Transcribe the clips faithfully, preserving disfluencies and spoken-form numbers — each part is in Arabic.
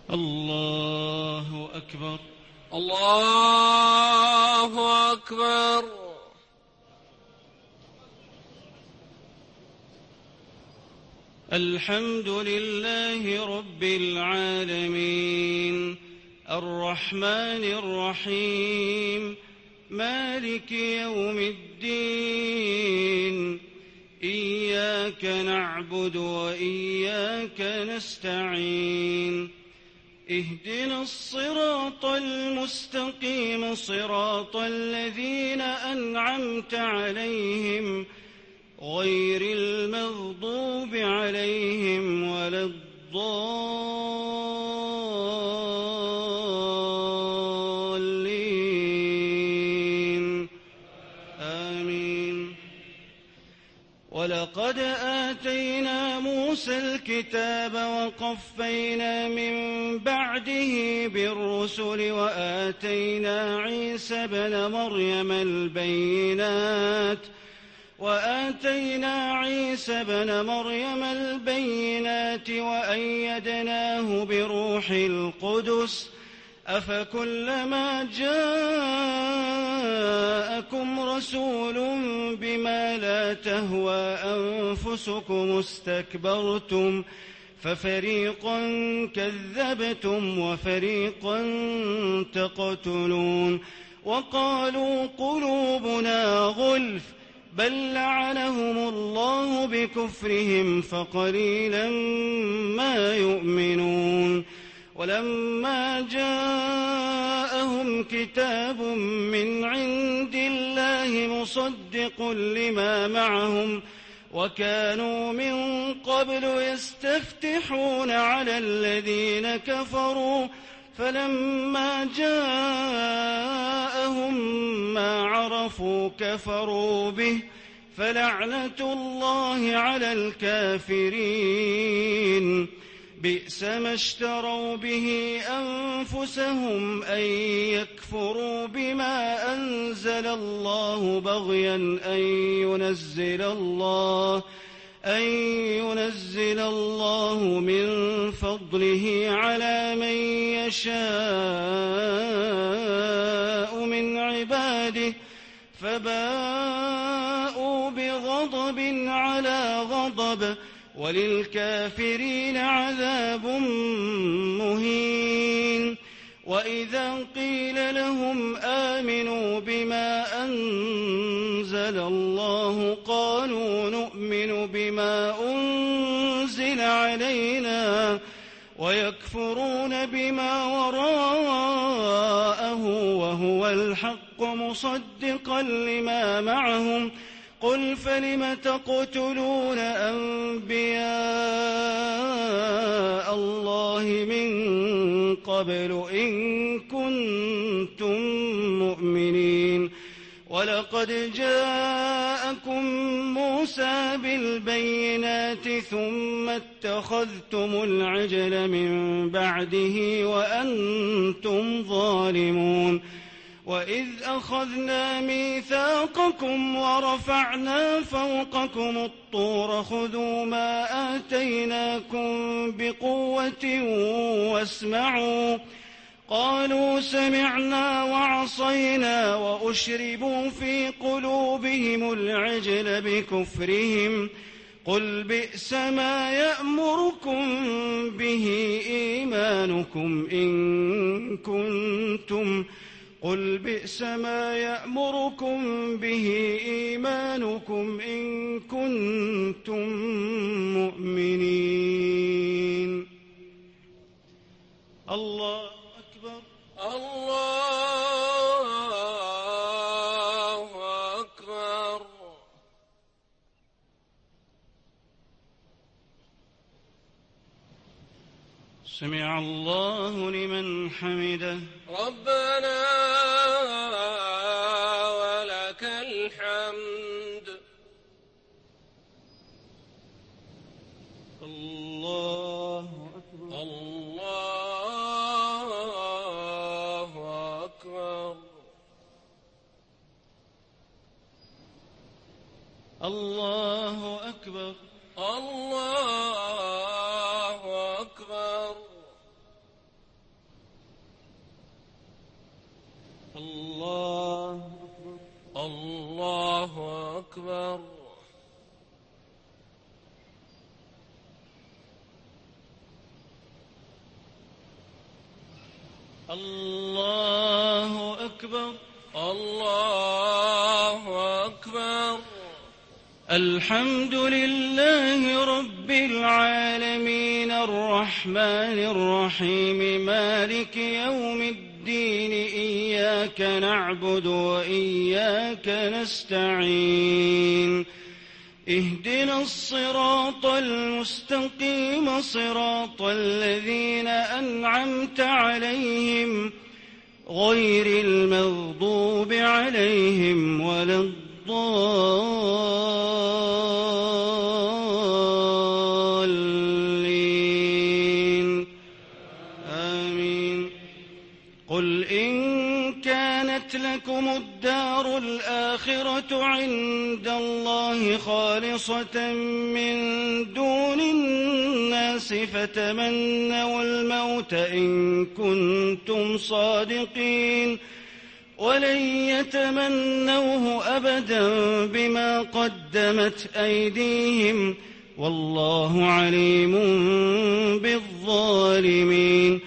الله أكبر. الله أكبر. الحمد لله رب العالمين الرحمن الرحيم مالك يوم الدين إياك نعبد وإياك نستعين اهدنا الصراط المستقيم صراط الذين أنعمت عليهم غير المغضوب عليهم ولا الضالين آمين. ولقد آتينا موسى الكتاب وقفينا من بعده بالرسل وآتينا عيسى ابن مريم البينات وآتينا عيسى ابن مريم البينات وأيدناه بروح القدس أفكلما جاءكم رسول بما لا تهوى أنفسكم استكبرتم ففريقا كذبتم وفريقا تقتلون وقالوا قلوبنا غلف بل لعنهم الله بكفرهم فقليلا ما يؤمنون ولما جاءهم كتاب من عند الله مصدق لما معهم وكانوا من قبل يستفتحون على الذين كفروا فلما جاءهم ما عرفوا كفروا به فلعنة الله على الكافرين بئس ما اشتروا به أنفسهم أن يكفروا بما أنزل الله بغيا أن ينزل الله أن ينزل الله من فضله على من يشاء من عباده فباءوا بغضب على غضب وللكافرين عذاب مهين. وإذا قيل لهم آمنوا بما أنزل الله قالوا نؤمن بما أنزل علينا ويكفرون بما وراءه وهو الحق مصدقا لما معهم قل فلم تقتلون أنبياء الله من قبل إن كنتم مؤمنين ولقد جاءكم موسى بالبينات ثم اتخذتم العجل من بعده وأنتم ظالمون وإذ أخذنا ميثاقكم ورفعنا فوقكم الطور خذوا ما آتيناكم بقوة واسمعوا قالوا سمعنا وعصينا وأشربوا في قلوبهم العجل بكفرهم قل بئس ما يأمركم به إيمانكم إن كنتم قل بئس ما يأمركم به إيمانكم إن كنتم مؤمنين. الله أكبر. الله أكبر. سمع الله لمن حمده. ربنا ولك الحمد. الله أكبر. الله أكبر. الله أكبر. الله أكبر. الله أكبر. الله أكبر. الله أكبر. الله أكبر. الحمد لله رب العالمين الرحمن الرحيم مالك يوم الدين إياك نعبد وإياك نستعين اهدنا الصراط المستقيم صراط الذين أنعمت عليهم غير المغضوب عليهم ولا الضالين آمين. قل إن كانت لكم الدار الآخرة عند الله خالصة من دون الناس فتمنوا الموت إن كنتم صادقين ولن يتمنوه أبدا بما قدمت أيديهم والله عليم بالظالمين.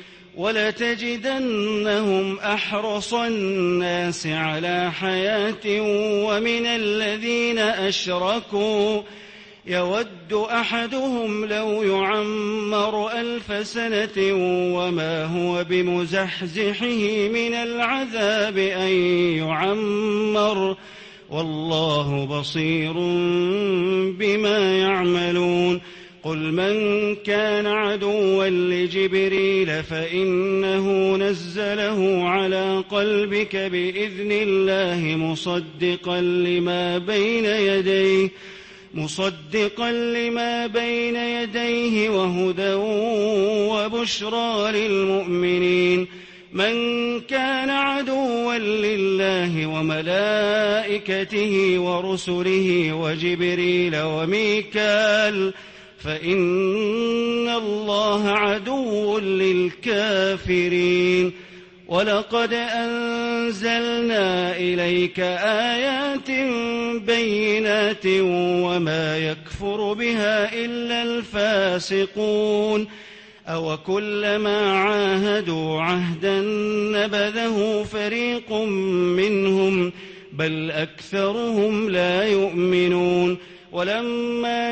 ولتجدنهم أحرص الناس على حياة ومن الذين أشركوا يود أحدهم لو يعمر ألف سنة وما هو بمزحزحه من العذاب أن يعمر والله بصير بما يعملون. قل من كان عدوا لجبريل فإنه نزله على قلبك بإذن الله مصدقا لما بين يديه مصدقا لما بين يديه وهدى وبشرى للمؤمنين. من كان عدوا لله وملائكته ورسله وجبريل وميكال فإن الله عدو للكافرين. ولقد أنزلنا إليك آيات بينات وما يكفر بها إلا الفاسقون. أوكلما عاهدوا عهدا نبذه فريق منهم بل أكثرهم لا يؤمنون. ولما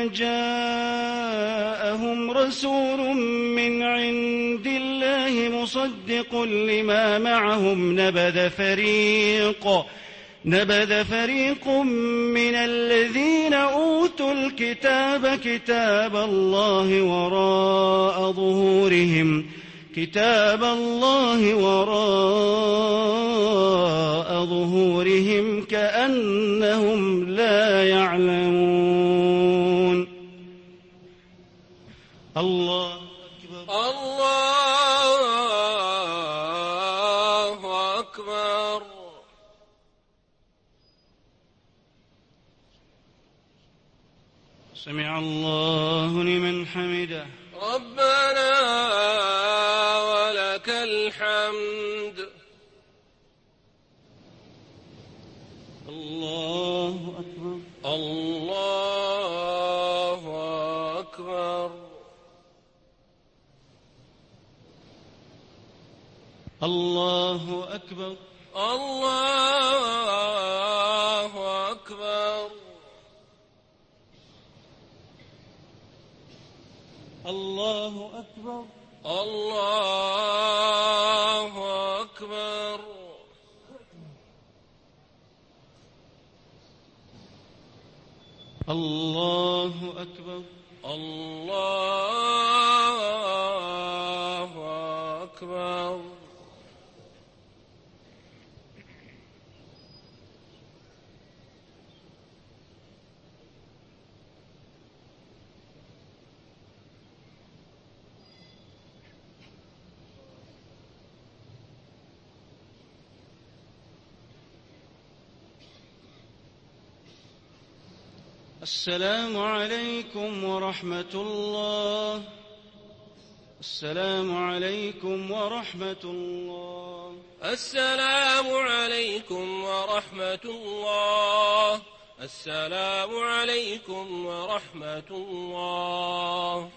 جاءهم رسول من عند الله مصدق لما معهم نبذ فريق نبذ فريق من الذين أوتوا الكتاب كتاب الله وراء ظهورهم كتاب الله وراء ظهورهم كأنهم لا يعلمون. الله أكبر. الله أكبر. سمع الله لمن حمده. ربنا ولك الحمد. الله أكبر. الله أكبر. الله أكبر. الله أكبر. الله أكبر. الله أكبر. الله أكبر. الله أكبر. السلام عليكم ورحمة الله. السلام عليكم ورحمة الله. السلام عليكم ورحمة الله. السلام عليكم ورحمة الله.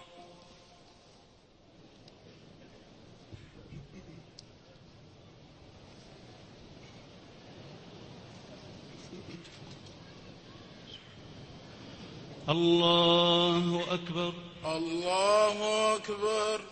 الله أكبر. الله أكبر.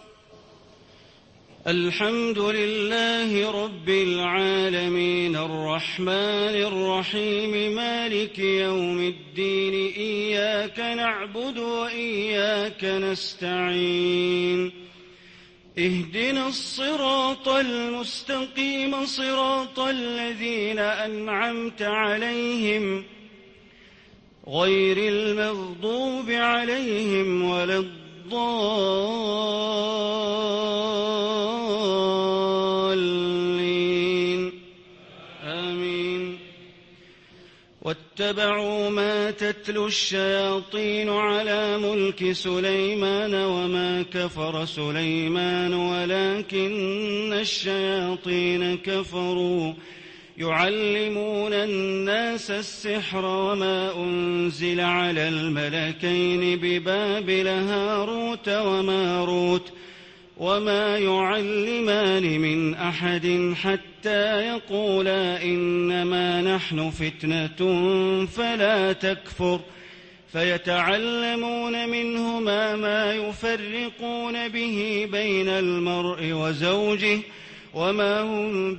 الحمد لله رب العالمين الرحمن الرحيم مالك يوم الدين إياك نعبد وإياك نستعين اهدنا الصراط المستقيم صراط الذين أنعمت عليهم غير المغضوب عليهم ولا الضالين آمين. واتبعوا ما تتلو الشياطين على ملك سليمان وما كفر سليمان ولكن الشياطين كفروا يعلمون الناس السحر وما أنزل على الملكين ببابل هاروت وماروت وما يعلمان من أحد حتى يقولا إنما نحن فتنة فلا تكفر فيتعلمون منهما ما يفرقون به بين المرء وزوجه وما هم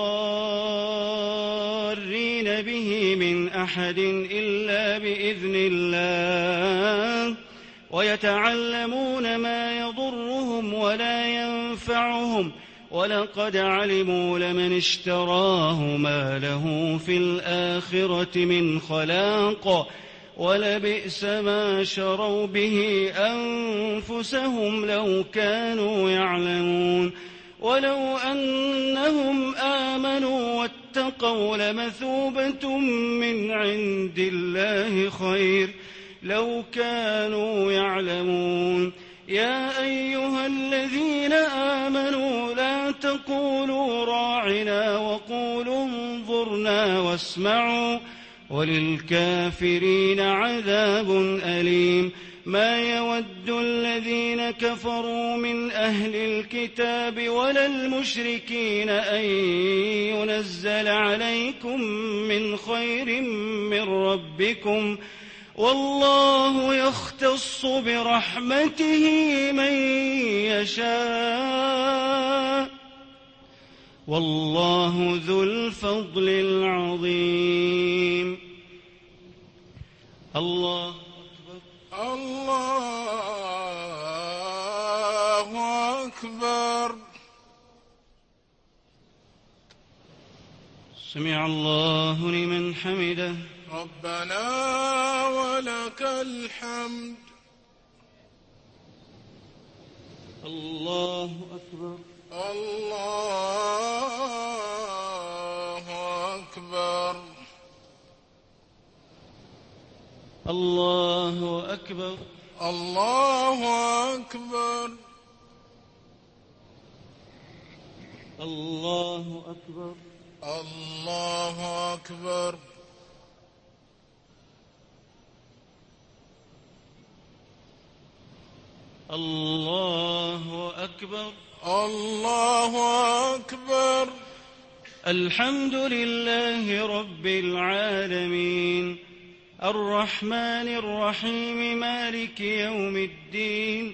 بضارين به من أحد إلا بإذن الله ويتعلمون ما يضرهم ولا ينفعهم ولقد علموا لمن اشتراه ما له في الآخرة من خلاق ولبئس ما شروا به أنفسهم لو كانوا يعلمون. ولو أنهم آمنوا واتقوا لمثوبة من عند الله خير لو كانوا يعلمون. يا أيها الذين آمنوا لا تقولوا راعنا وقولوا انظرنا واسمعوا وللكافرين عذاب أليم. ما يود الذين كفروا من أهل الكتاب ولا المشركين أن ينزل عليكم من خير من ربكم والله يختص برحمته من يشاء والله ذو الفضل العظيم. الله الله أكبر. سمع الله لمن حمده. ربنا ولك الحمد. الله أكبر. الله أكبر. الله أكبر. الله أكبر. الله أكبر. الله أكبر. الله أكبر. الله أكبر. الحمد لله رب العالمين الرحمن الرحيم مالك يوم الدين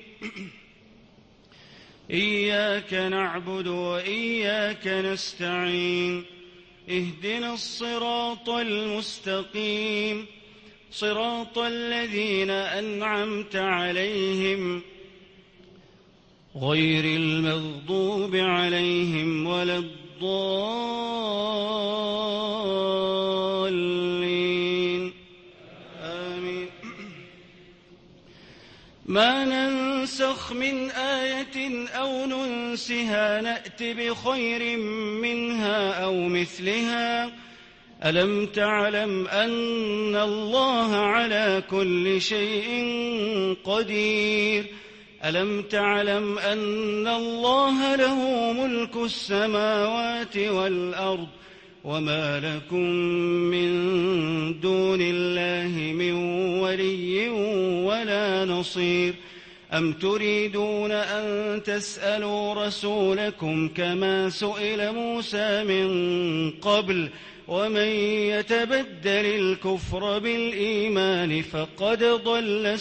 إياك نعبد وإياك نستعين اهدنا الصراط المستقيم صراط الذين أنعمت عليهم غير المغضوب عليهم ولا الضالين آمين. ما ننسخ من آية أو ننسها نأت بخير منها أو مثلها ألم تعلم أن الله على كل شيء قدير ألم تعلم أن الله له ملك السماوات والأرض وما لكم من دون الله من ولي ولا نصير أم تريدون أن تسألوا رسولكم كما سئل موسى من قبل ومن يتبدل الكفر بالإيمان فقد ضل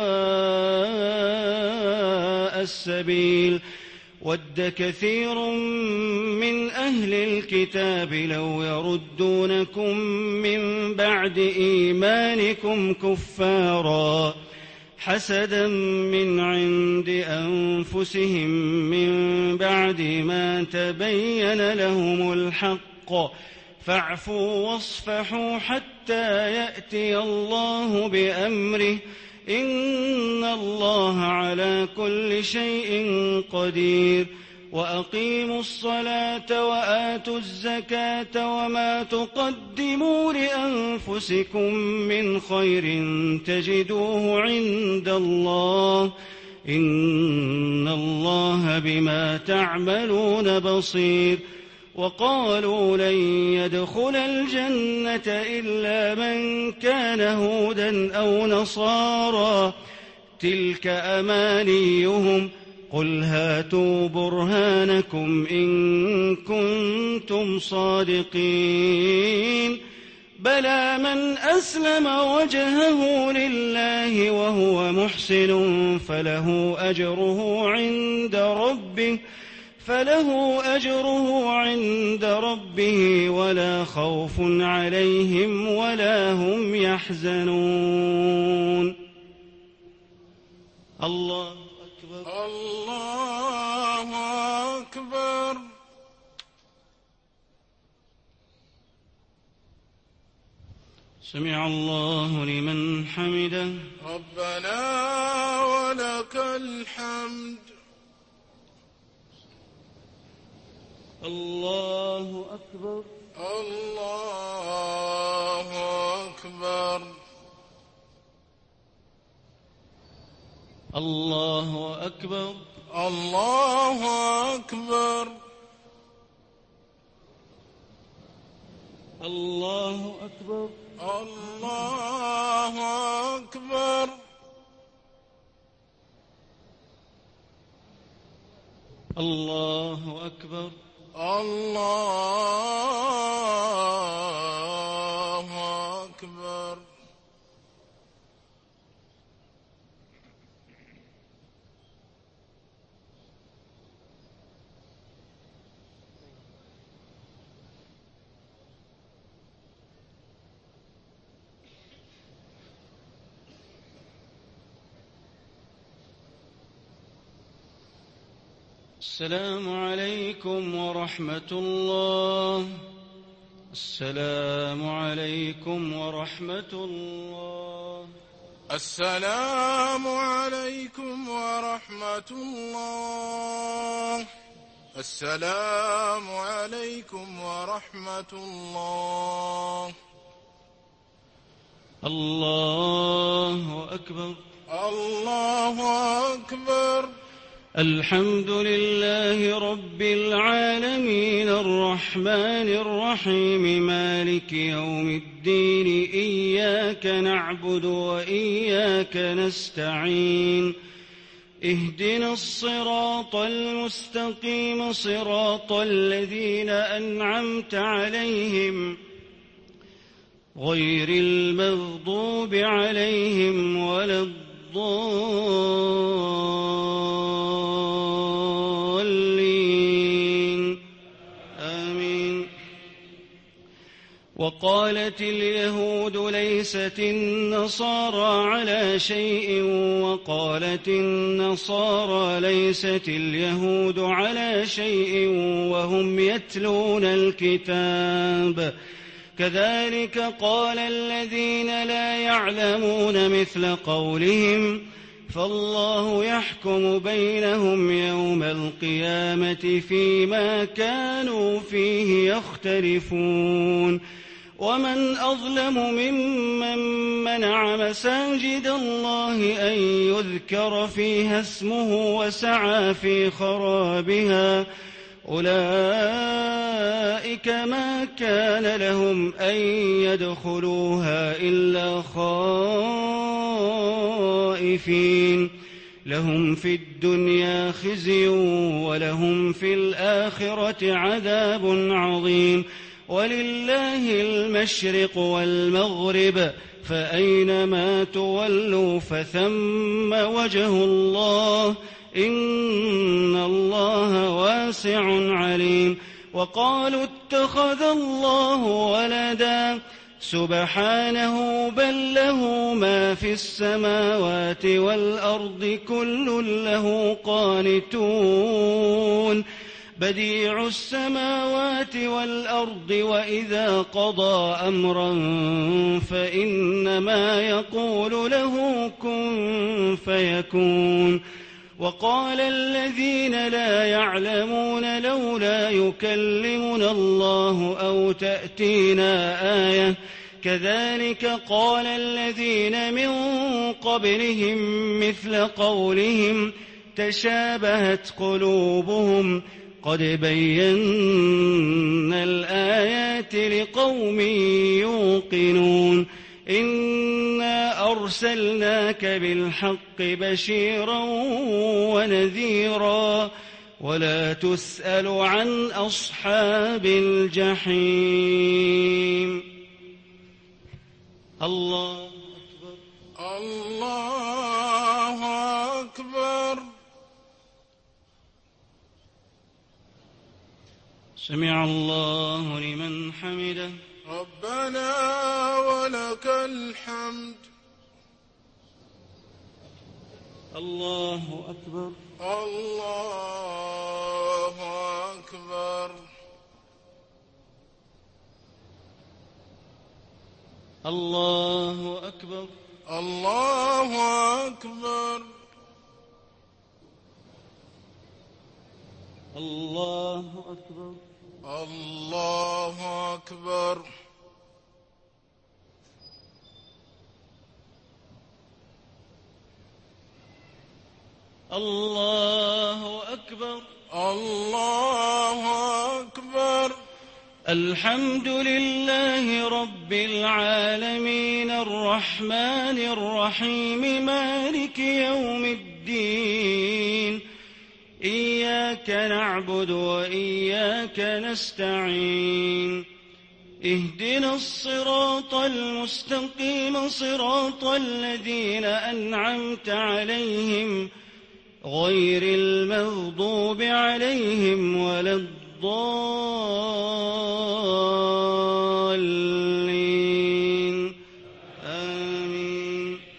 سواء السبيل ود كثير من أهل الكتاب لو يردونكم من بعد إيمانكم كفارا حسدا من عند أنفسهم من بعد ما تبين لهم الحق فاعفوا واصفحوا حتى يأتي الله بأمره إن الله على كل شيء قدير وأقيموا الصلاة وآتوا الزكاة وما تقدموا لأنفسكم من خير تجدوه عند الله إن الله بما تعملون بصير وقالوا لن يدخل الجنة إلا من كان هودا أو نصارى تلك أمانيهم قل هاتوا برهانكم إن كنتم صادقين بلى من أسلم وجهه لله وهو محسن فله أجره عند ربه فله أجره عند ربه ولا خوف عليهم ولا هم يحزنون. الله أكبر. الله أكبر. سمع الله لمن حمده. ربنا ولك الحمد. الله أكبر. الله أكبر. الله أكبر. الله أكبر. الله أكبر. الله أكبر. الله أكبر. الله أكبر. السلام عليكم ورحمة الله. السلام عليكم ورحمة الله. السلام عليكم ورحمة الله. السلام عليكم ورحمة الله. الله أكبر. الله أكبر. الحمد لله رب العالمين الرحمن الرحيم مالك يوم الدين إياك نعبد وإياك نستعين اهدنا الصراط المستقيم صراط الذين أنعمت عليهم غير المغضوب عليهم ولا الضالين آمين. وقالت اليهود ليست النصارى على شيء وقالت النصارى ليست اليهود على شيء وهم يتلون الكتاب كذلك قال الذين لا يعلمون مثل قولهم فالله يحكم بينهم يوم القيامة فيما كانوا فيه يختلفون ومن أظلم ممن منع مساجد الله أن يذكر فيها اسمه وسعى في خرابها أولئك ما كان لهم أن يدخلوها إلا خائفين لهم في الدنيا خزي ولهم في الآخرة عذاب عظيم ولله المشرق والمغرب فأينما تولوا فثم وجه الله إن الله واسع عليم وقالوا اتخذ الله ولدا سبحانه بل له ما في السماوات والأرض كل له قانتون بديع السماوات والأرض وإذا قضى أمرا فإنما يقول له كن فيكون وقال الذين لا يعلمون لولا يكلمنا الله أو تأتينا آية كذلك قال الذين من قبلهم مثل قولهم تشابهت قلوبهم قد بينا الآيات لقوم يوقنون إنا أرسلناك بالحق بشيرا ونذيرا ولا تسأل عن أصحاب الجحيم الله أكبر الله أكبر سمع الله لمن حمده ربنا ولك الحمد الله أكبر الله أكبر الله أكبر الله أكبر الله أكبر الله أكبر الله أكبر الله أكبر الحمد لله رب العالمين الرحمن الرحيم مالك يوم الدين إياك نعبد وإياك نستعين اهدنا الصراط المستقيم صراط الذين أنعمت عليهم غير المغضوب عليهم ولا الضالين آمين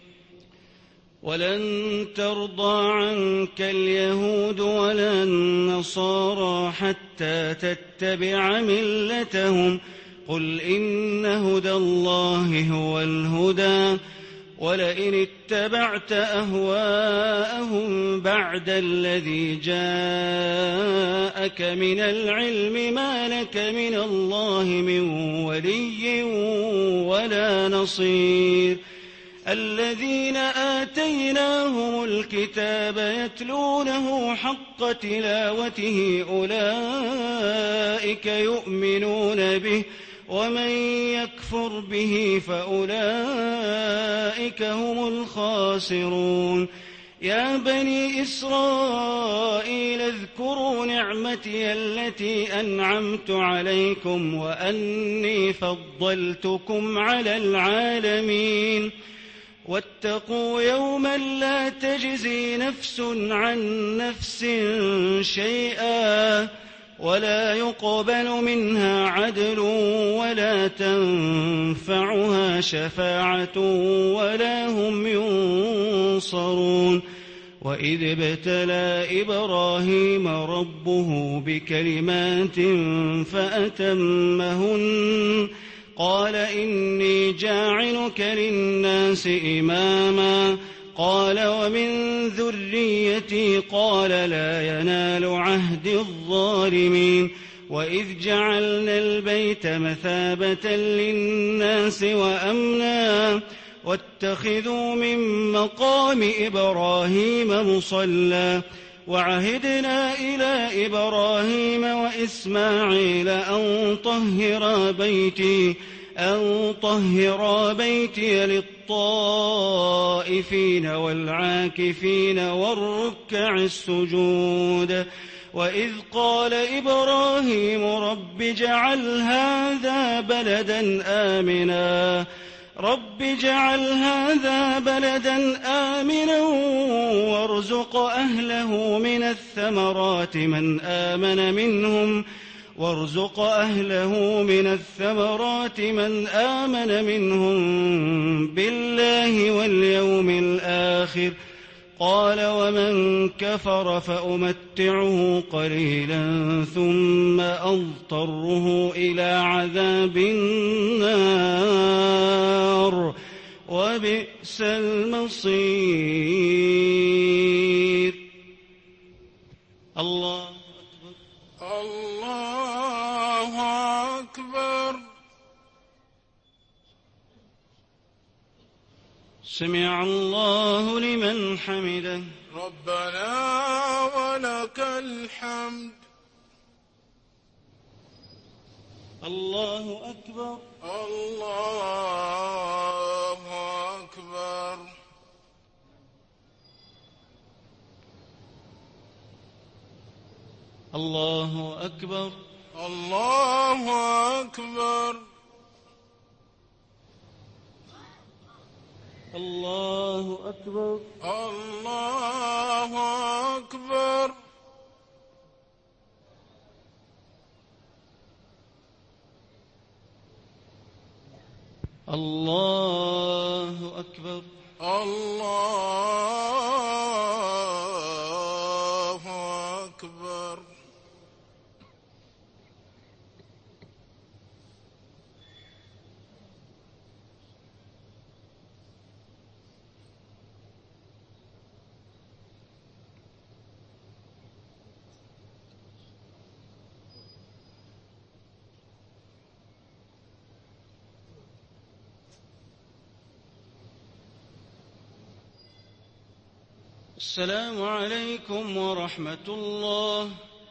ولن ترضى عنك اليهود ولا النصارى حتى تتبع ملتهم قل إن هدى الله هو الهدى ولئن اتبعت أهواءهم بعد الذي جاءك من العلم ما لك من الله من ولي ولا نصير الذين آتيناهم الكتاب يتلونه حق تلاوته أولئك يؤمنون به ومن يكفر به فأولئك هم الخاسرون يا بني إسرائيل اذكروا نعمتي التي أنعمت عليكم وأني فضلتكم على العالمين واتقوا يوما لا تجزي نفس عن نفس شيئا ولا يقبل منها عدل ولا تنفعها شفاعة ولا هم ينصرون وإذ ابتلى إبراهيم ربه بكلمات فأتمهن قال إني جاعلك للناس إماما قال ومن ذريتي قال لا ينال عهد الظالمين وإذ جعلنا البيت مثابة للناس وأمنا واتخذوا من مقام إبراهيم مصلى وعهدنا إلى إبراهيم وإسماعيل أن طهرا بيتي أن طهرا بيتي للطائفين والعاكفين والركع السجود وإذ قال إبراهيم رب اجعل هذا بلدا آمنا رب اجعل هذا بلدا آمنا وارزق أهله من الثمرات من آمن منهم وارزق أهله من الثمرات من آمن منهم بالله واليوم الآخر قال ومن كفر فأمتعه قليلا ثم أضطره إلى عذاب النار وبئس المصير. الله أكبر. الله أكبر. سمع الله لمن حمده. ربنا ولك الحمد. الله أكبر. الله أكبر. الله أكبر. الله أكبر. الله أكبر. الله أكبر. الله أكبر. الله أكبر. السلام عليكم ورحمة الله.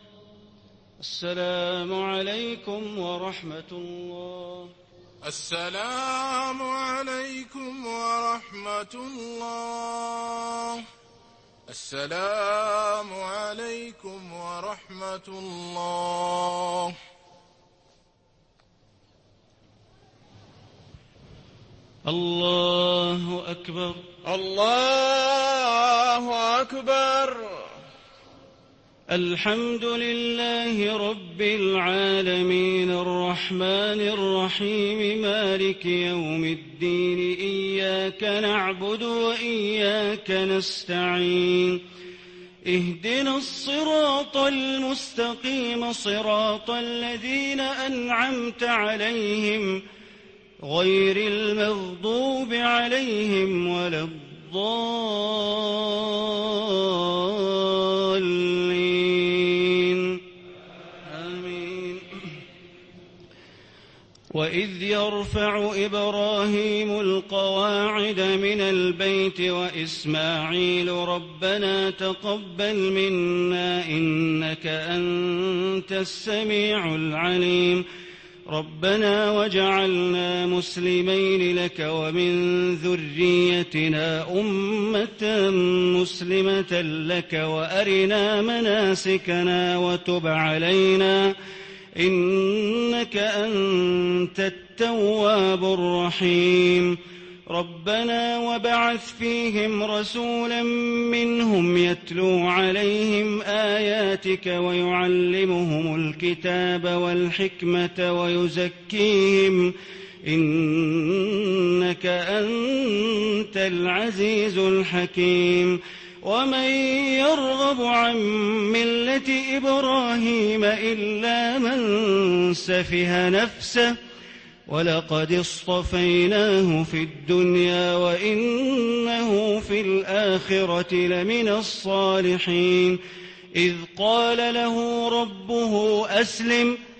السلام عليكم ورحمة الله. السلام عليكم ورحمة الله. السلام عليكم ورحمة الله. الله أكبر. الله أكبر. الحمد لله رب العالمين الرحمن الرحيم مالك يوم الدين إياك نعبد وإياك نستعين اهدنا الصراط المستقيم صراط الذين أنعمت عليهم غير المغضوب عليهم ولا الضالين آمين. وإذ يرفع إبراهيم القواعد من البيت وإسماعيل ربنا تقبل منا إنك أنت السميع العليم ربنا وجعلنا مسلمين لك ومن ذريتنا أمة مسلمة لك وأرنا مناسكنا وتب علينا إنك أنت التواب الرحيم ربنا وبعث فيهم رسولا منهم يتلو عليهم آياتك ويعلمهم الكتاب والحكمة ويزكيهم إنك أنت العزيز الحكيم ومن يرغب عن ملة إبراهيم إلا من سفه نفسه ولقد اصطفيناه في الدنيا وإنه في الآخرة لمن الصالحين إذ قال له ربه أسلم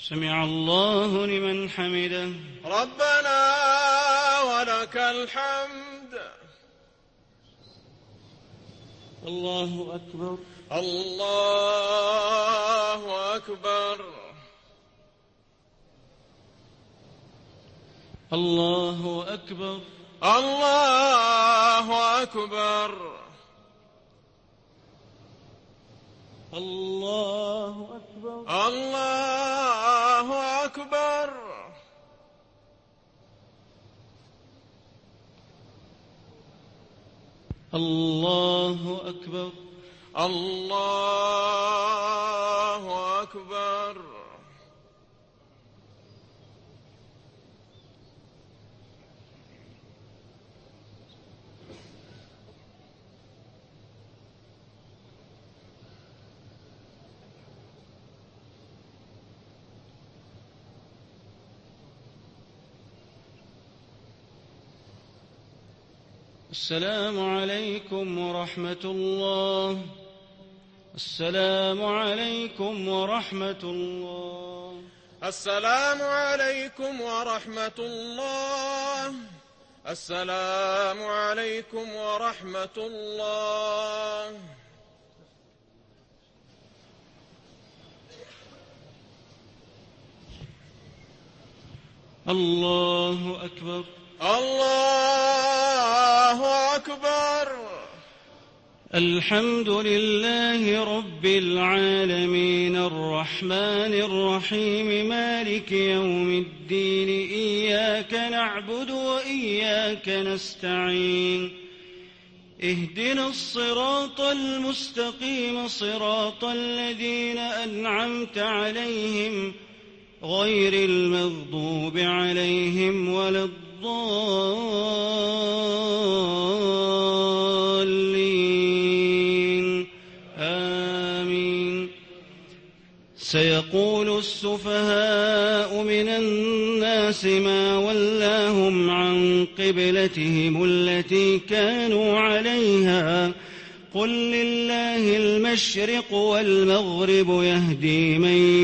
سمع الله لمن حمده. ربنا ولك الحمد. الله أكبر. الله أكبر. الله أكبر. الله أكبر. الله أكبر. الله أكبر. الله أكبر. الله أكبر. السلام عليكم ورحمة الله. السلام عليكم ورحمة الله. السلام عليكم ورحمة الله. السلام عليكم ورحمة الله. الله أكبر. الله أكبر. الحمد لله رب العالمين الرحمن الرحيم مالك يوم الدين إياك نعبد وإياك نستعين اهدنا الصراط المستقيم صراط الذين أنعمت عليهم غير المغضوب عليهم ولا الضالين آمين. سيقول السفهاء من الناس ما ولاهم عن قبلتهم التي كانوا عليها قل لله المشرق والمغرب يهدي من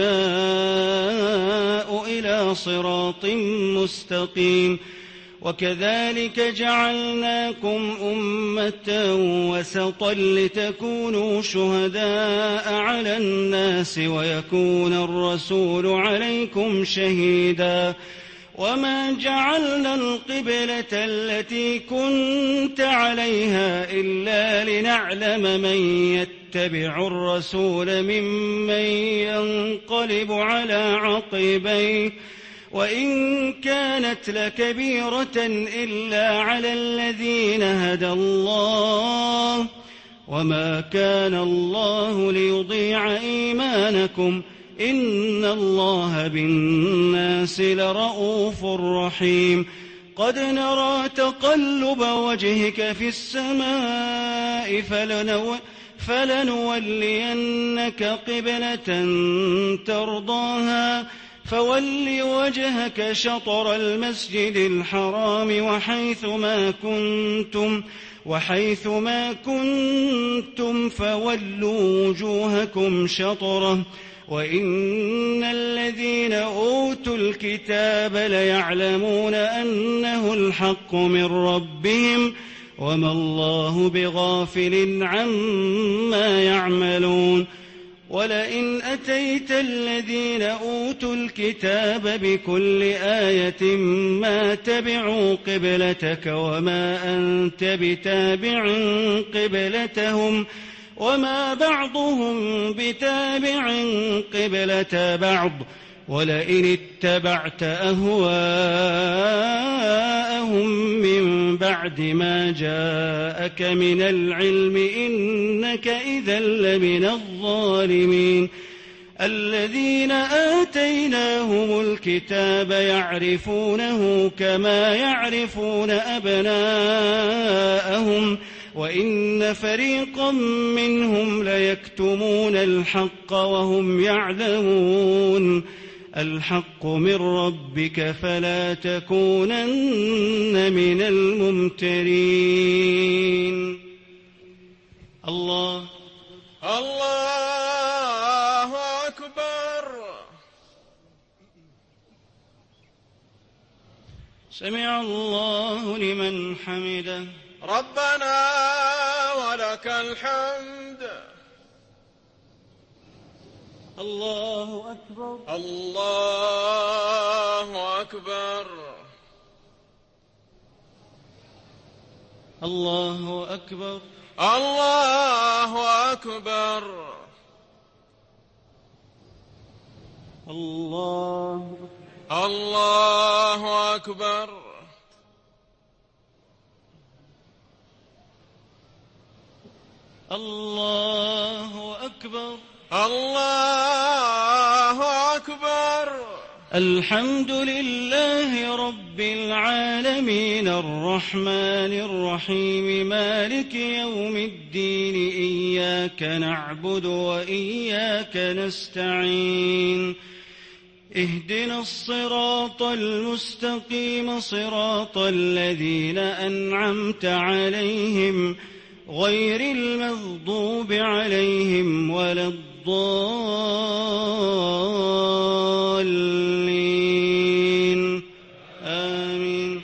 يشاء إلى صراط مستقيم وكذلك جعلناكم أمة وسطا لتكونوا شهداء على الناس ويكون الرسول عليكم شهيدا وما جعلنا القبلة التي كنت عليها إلا لنعلم من يتبع الرسول ممن ينقلب على عقبيه وإن كانت لكبيرة إلا على الذين هدى الله وما كان الله ليضيع إيمانكم إن الله بالناس لرؤوف رحيم. قد نرى تقلب وجهك في السماء فلنو فلنولينك قبلة ترضاها فول وجهك شطر المسجد الحرام وحيث ما كنتم وحيث ما كنتم فولوا وجوهكم شطره وإن الذين أوتوا الكتاب ليعلمون أنه الحق من ربهم وما الله بغافل عما يعملون. ولئن أتيت الذين أوتوا الكتاب بكل آية ما تبعوا قبلتك وما أنت بتابع قبلتهم وما بعضهم بتابع قبلة بعض ولئن اتبعت أهواءهم من بعد ما جاءك من العلم إنك إذا لمن الظالمين. الذين آتيناهم الكتاب يعرفونه كما يعرفون أبناءهم وإن فريقا منهم ليكتمون الحق وهم يعلمون. الحق من ربك فلا تكونن من الممترين. الله. الله أكبر. سمع الله لمن حمده. ربنا ولك الحمد. الله أكبر. الله أكبر. الله أكبر. الله أكبر. الله الله أكبر. الله أكبر. الله أكبر. الحمد لله رب العالمين الرحمن الرحيم مالك يوم الدين إياك نعبد وإياك نستعين اهدنا الصراط المستقيم صراط الذين أنعمت عليهم غير المغضوب عليهم ولا الضالين آمين.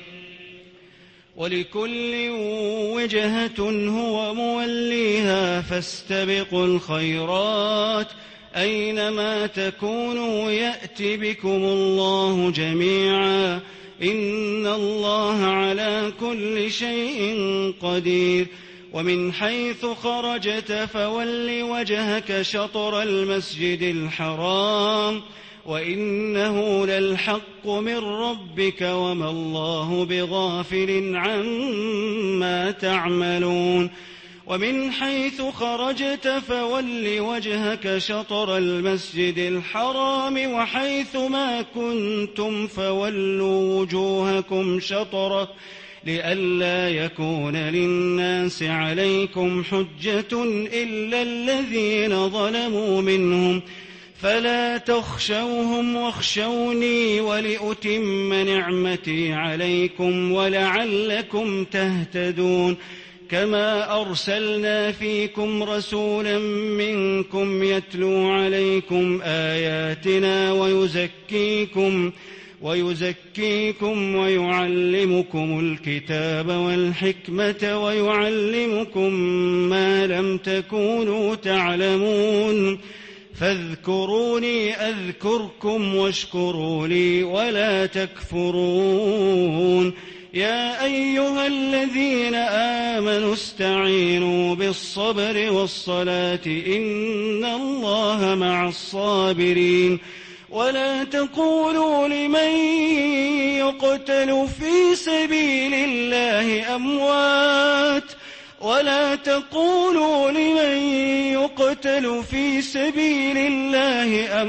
ولكل وجهة هو موليها فاستبقوا الخيرات أينما تكونوا يأت بكم الله جميعا إن الله على كل شيء قدير. ومن حيث خرجت فول وجهك شطر المسجد الحرام وإنه للحق من ربك وما الله بغافل عما تعملون. ومن حيث خرجت فول وجهك شطر المسجد الحرام وحيث ما كنتم فولوا وجوهكم شطره لئلا يكون للناس عليكم حجة إلا الذين ظلموا منهم فلا تخشوهم واخشوني ولأتم نعمتي عليكم ولعلكم تهتدون. كما أرسلنا فيكم رسولا منكم يتلو عليكم آياتنا ويزكيكم ويزكيكم ويعلمكم الكتاب والحكمة ويعلمكم ما لم تكونوا تعلمون فاذكروني أذكركم واشكروا لي ولا تكفرون. يا أيها الذين آمنوا استعينوا بالصبر والصلاة إن الله مع الصابرين. ولا تقولوا لمن يقتل في سبيل الله أموات ولا تقولوا لمن يقتل في سبيل الله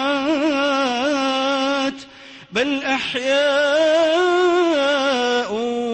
أموات بل أحياء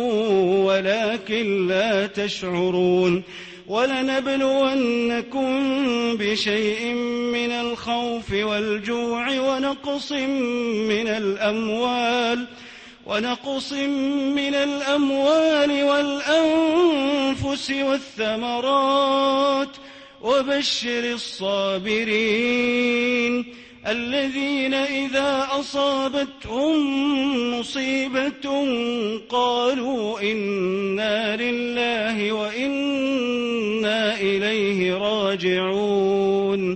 ولكن لا تشعرون. ولنبلونكم بشيء من الخوف والجوع ونقص من الأموال ونقص من الأموال والأنفس والثمرات وبشر الصابرين الذين إذا أصابتهم مصيبة قالوا إنا لله وإنا إليه راجعون.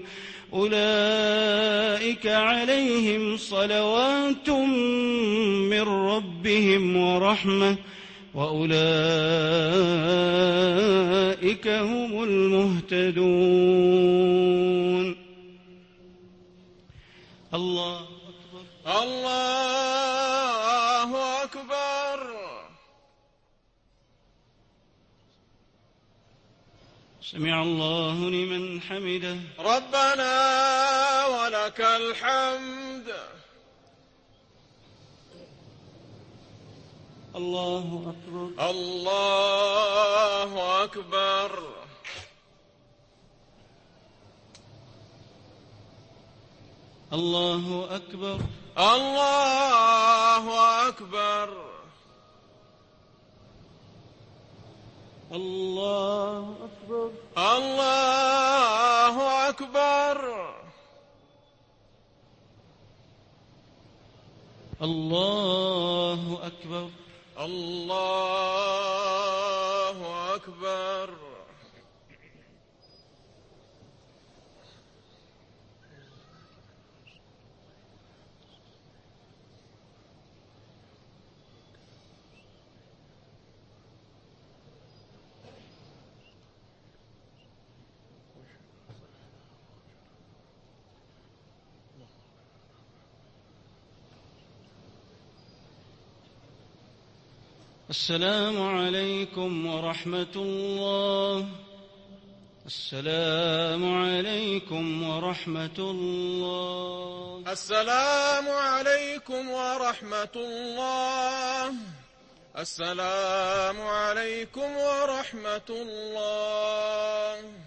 أولئك عليهم صلوات من ربهم ورحمة وأولئك هم المهتدون. الله أكبر. الله أكبر. سمع الله لمن حمده. ربنا ولك الحمد. الله أكبر. الله أكبر. الله أكبر. الله أكبر. الله أكبر. الله أكبر. الله أكبر. الله أكبر. السلام عليكم ورحمة الله. السلام عليكم ورحمة الله. السلام عليكم ورحمة الله. السلام عليكم ورحمة الله.